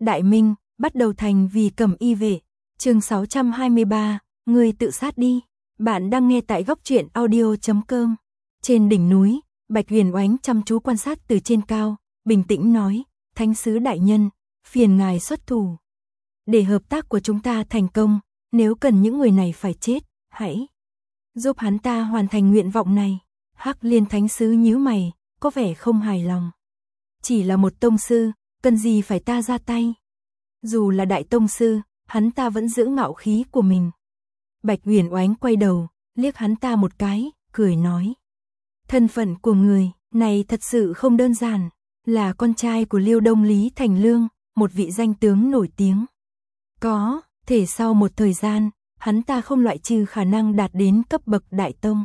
Đại Minh, bắt đầu thành vì cẩm y vệ. Chương 623, người tự sát đi. Bạn đang nghe tại góc truyện audio.com. Trên đỉnh núi, Bạch Huyền Oánh chăm chú quan sát từ trên cao, bình tĩnh nói, Thánh sứ đại nhân, phiền ngài xuất thủ. Để hợp tác của chúng ta thành công, nếu cần những người này phải chết, hãy giúp hắn ta hoàn thành nguyện vọng này. Hắc Liên Thánh sứ nhíu mày, có vẻ không hài lòng. Chỉ là một tông sư, cần gì phải ta ra tay? Dù là đại tông sư, hắn ta vẫn giữ ngạo khí của mình. Bạch Huyền Oánh quay đầu, liếc hắn ta một cái, cười nói. Thân phận của người này thật sự không đơn giản, là con trai của Liêu Đông Lý Thành Lương, một vị danh tướng nổi tiếng. Có thể sau một thời gian, hắn ta không loại trừ khả năng đạt đến cấp bậc đại tông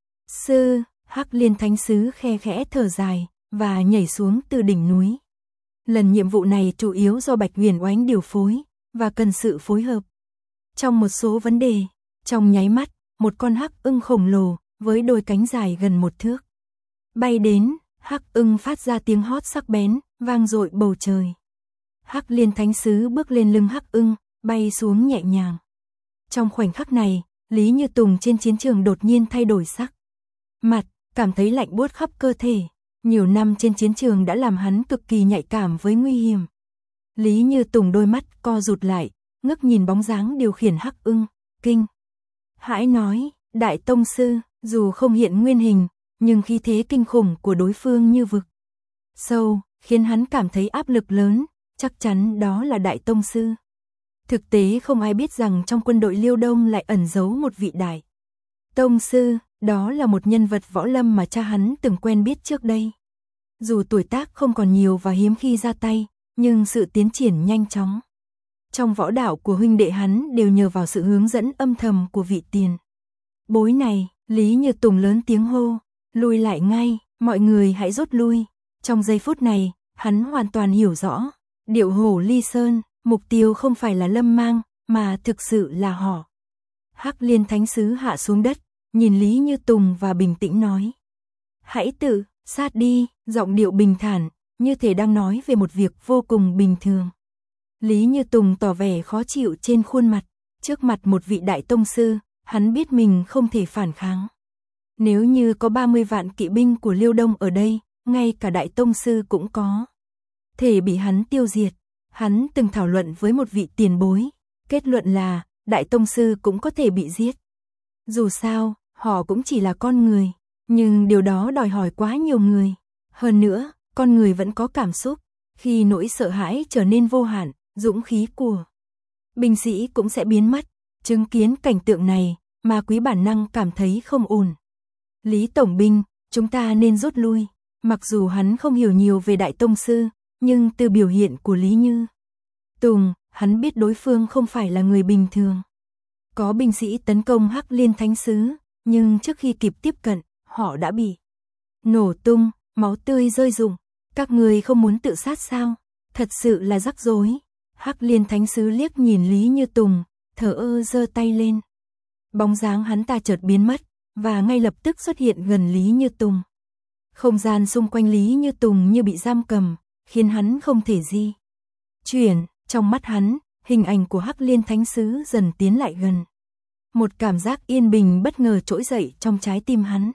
sư. Hắc Liên Thánh sứ khe khẽ thở dài và nhảy xuống từ đỉnh núi. Lần nhiệm vụ này chủ yếu do Bạch Huyền Oánh điều phối và cần sự phối hợp trong một số vấn đề. Trong nháy mắt, một con hắc ưng khổng lồ với đôi cánh dài gần 1 thước bay đến. Hắc ưng phát ra tiếng hót sắc bén, vang dội bầu trời. Hắc Liên Thánh sứ bước lên lưng hắc ưng, bay xuống nhẹ nhàng. Trong khoảnh khắc này, Lý Như Tùng trên chiến trường đột nhiên thay đổi sắc mặt, cảm thấy lạnh buốt khắp cơ thể. Nhiều năm trên chiến trường đã làm hắn cực kỳ nhạy cảm với nguy hiểm. Lý Như Tùng đôi mắt co rụt lại, ngước nhìn bóng dáng điều khiển hắc ưng, kinh hãi nói, đại tông sư, dù không hiện nguyên hình, nhưng khí thế kinh khủng của đối phương như vực sâu, khiến hắn cảm thấy áp lực lớn, chắc chắn đó là đại tông sư. Thực tế không ai biết rằng trong quân đội Liêu Đông lại ẩn giấu một vị đại tông sư, đó là một nhân vật võ lâm mà cha hắn từng quen biết trước đây. Dù tuổi tác không còn nhiều và hiếm khi ra tay, nhưng sự tiến triển nhanh chóng trong võ đạo của huynh đệ hắn đều nhờ vào sự hướng dẫn âm thầm của vị tiền bối này. Lý Như Tùng lớn tiếng hô, lui lại ngay, mọi người hãy rút lui. Trong giây phút này, hắn hoàn toàn hiểu rõ, Điệu Hổ Ly Sơn, mục tiêu không phải là Lâm Mang, mà thực sự là họ. Hắc Liên Thánh sứ hạ xuống đất, nhìn Lý Như Tùng và bình tĩnh nói, hãy tự sát đi, giọng điệu bình thản, như thể đang nói về một việc vô cùng bình thường. Lý Như Tùng tỏ vẻ khó chịu trên khuôn mặt, trước mặt một vị đại tông sư, hắn biết mình không thể phản kháng. Nếu như có 30 vạn kỵ binh của Liêu Đông ở đây, ngay cả đại tông sư cũng có thể bị hắn tiêu diệt. Hắn từng thảo luận với một vị tiền bối, kết luận là đại tông sư cũng có thể bị giết. Dù sao, họ cũng chỉ là con người, nhưng điều đó đòi hỏi quá nhiều người. Hơn nữa, con người vẫn có cảm xúc, khi nỗi sợ hãi trở nên vô hạn, dũng khí của binh sĩ cũng sẽ biến mất. Chứng kiến cảnh tượng này, Ma Quý bản năng cảm thấy không ổn. Lý tổng binh, chúng ta nên rút lui. Mặc dù hắn không hiểu nhiều về đại tông sư, nhưng từ biểu hiện của Lý Như Tùng, hắn biết đối phương không phải là người bình thường. Có binh sĩ tấn công Hắc Liên Thánh sứ, nhưng trước khi kịp tiếp cận, họ đã bị nổ tung, máu tươi rơi rụng. Các người không muốn tự sát sao? Thật sự là rắc rối. Hắc Liên Thánh sứ liếc nhìn Lý Như Tùng, thở ơ giơ tay lên. Bóng dáng hắn ta chợt biến mất, và ngay lập tức xuất hiện gần Lý Như Tùng. Không gian xung quanh Lý Như Tùng như bị giam cầm, khiến hắn không thể di chuyển. Trong mắt hắn, hình ảnh của Hắc Liên Thánh sứ dần tiến lại gần. Một cảm giác yên bình bất ngờ trỗi dậy trong trái tim hắn.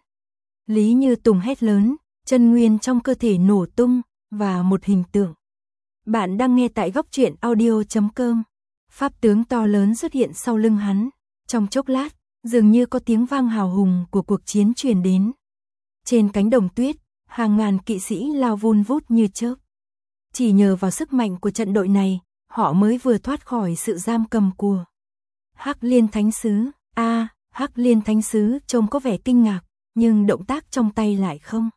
Lý Như Tùng hét lớn, chân nguyên trong cơ thể nổ tung, và một hình tượng. Bạn đang nghe tại góc truyện audio.com. Pháp tướng to lớn xuất hiện sau lưng hắn. Trong chốc lát, dường như có tiếng vang hào hùng của cuộc chiến truyền đến. Trên cánh đồng tuyết, hàng ngàn kỵ sĩ lao vun vút như chớp. Chỉ nhờ vào sức mạnh của trận đội này, họ mới vừa thoát khỏi sự giam cầm của Hắc Liên Thánh sứ. Hắc Liên Thánh sứ trông có vẻ kinh ngạc, nhưng động tác trong tay lại không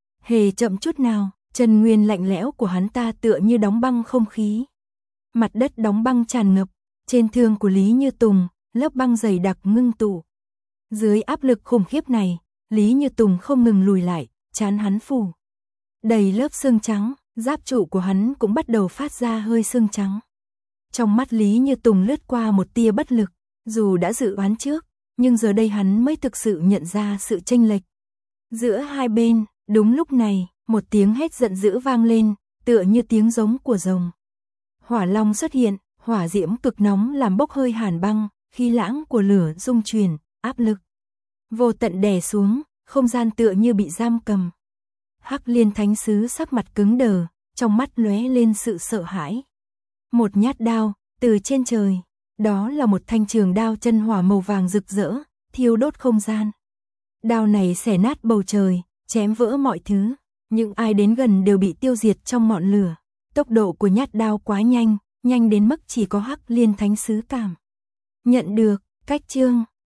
hề chậm chút nào. Chân nguyên lạnh lẽo của hắn ta tựa như đóng băng không khí. Mặt đất đóng băng tràn ngập, trên thương của Lý Như Tùng, lớp băng dày đặc ngưng tụ. Dưới áp lực khủng khiếp này, Lý Như Tùng không ngừng lùi lại, trán hắn phủ đầy lớp xương trắng, giáp trụ của hắn cũng bắt đầu phát ra hơi xương trắng. Trong mắt Lý Như Tùng lướt qua một tia bất lực, dù đã dự đoán trước, nhưng giờ đây hắn mới thực sự nhận ra sự chênh lệch giữa hai bên. Đúng lúc này, một tiếng hét giận dữ vang lên, tựa như tiếng giống của rồng. Hỏa long xuất hiện, hỏa diễm cực nóng làm bốc hơi hàn băng, khí lãng của lửa dung truyền, áp lực vô tận đè xuống, không gian tựa như bị giam cầm. Hắc Liên Thánh Sứ sắc mặt cứng đờ, trong mắt lóe lên sự sợ hãi. Một nhát đao từ trên trời, đó là một thanh trường đao chân hỏa màu vàng rực rỡ, thiêu đốt không gian. Đao này xẻ nát bầu trời, chém vỡ mọi thứ, những ai đến gần đều bị tiêu diệt trong ngọn lửa. Tốc độ của nhát đao quá nhanh, nhanh đến mức chỉ có Hắc Liên Thánh Sứ cảm nhận được. Cách chương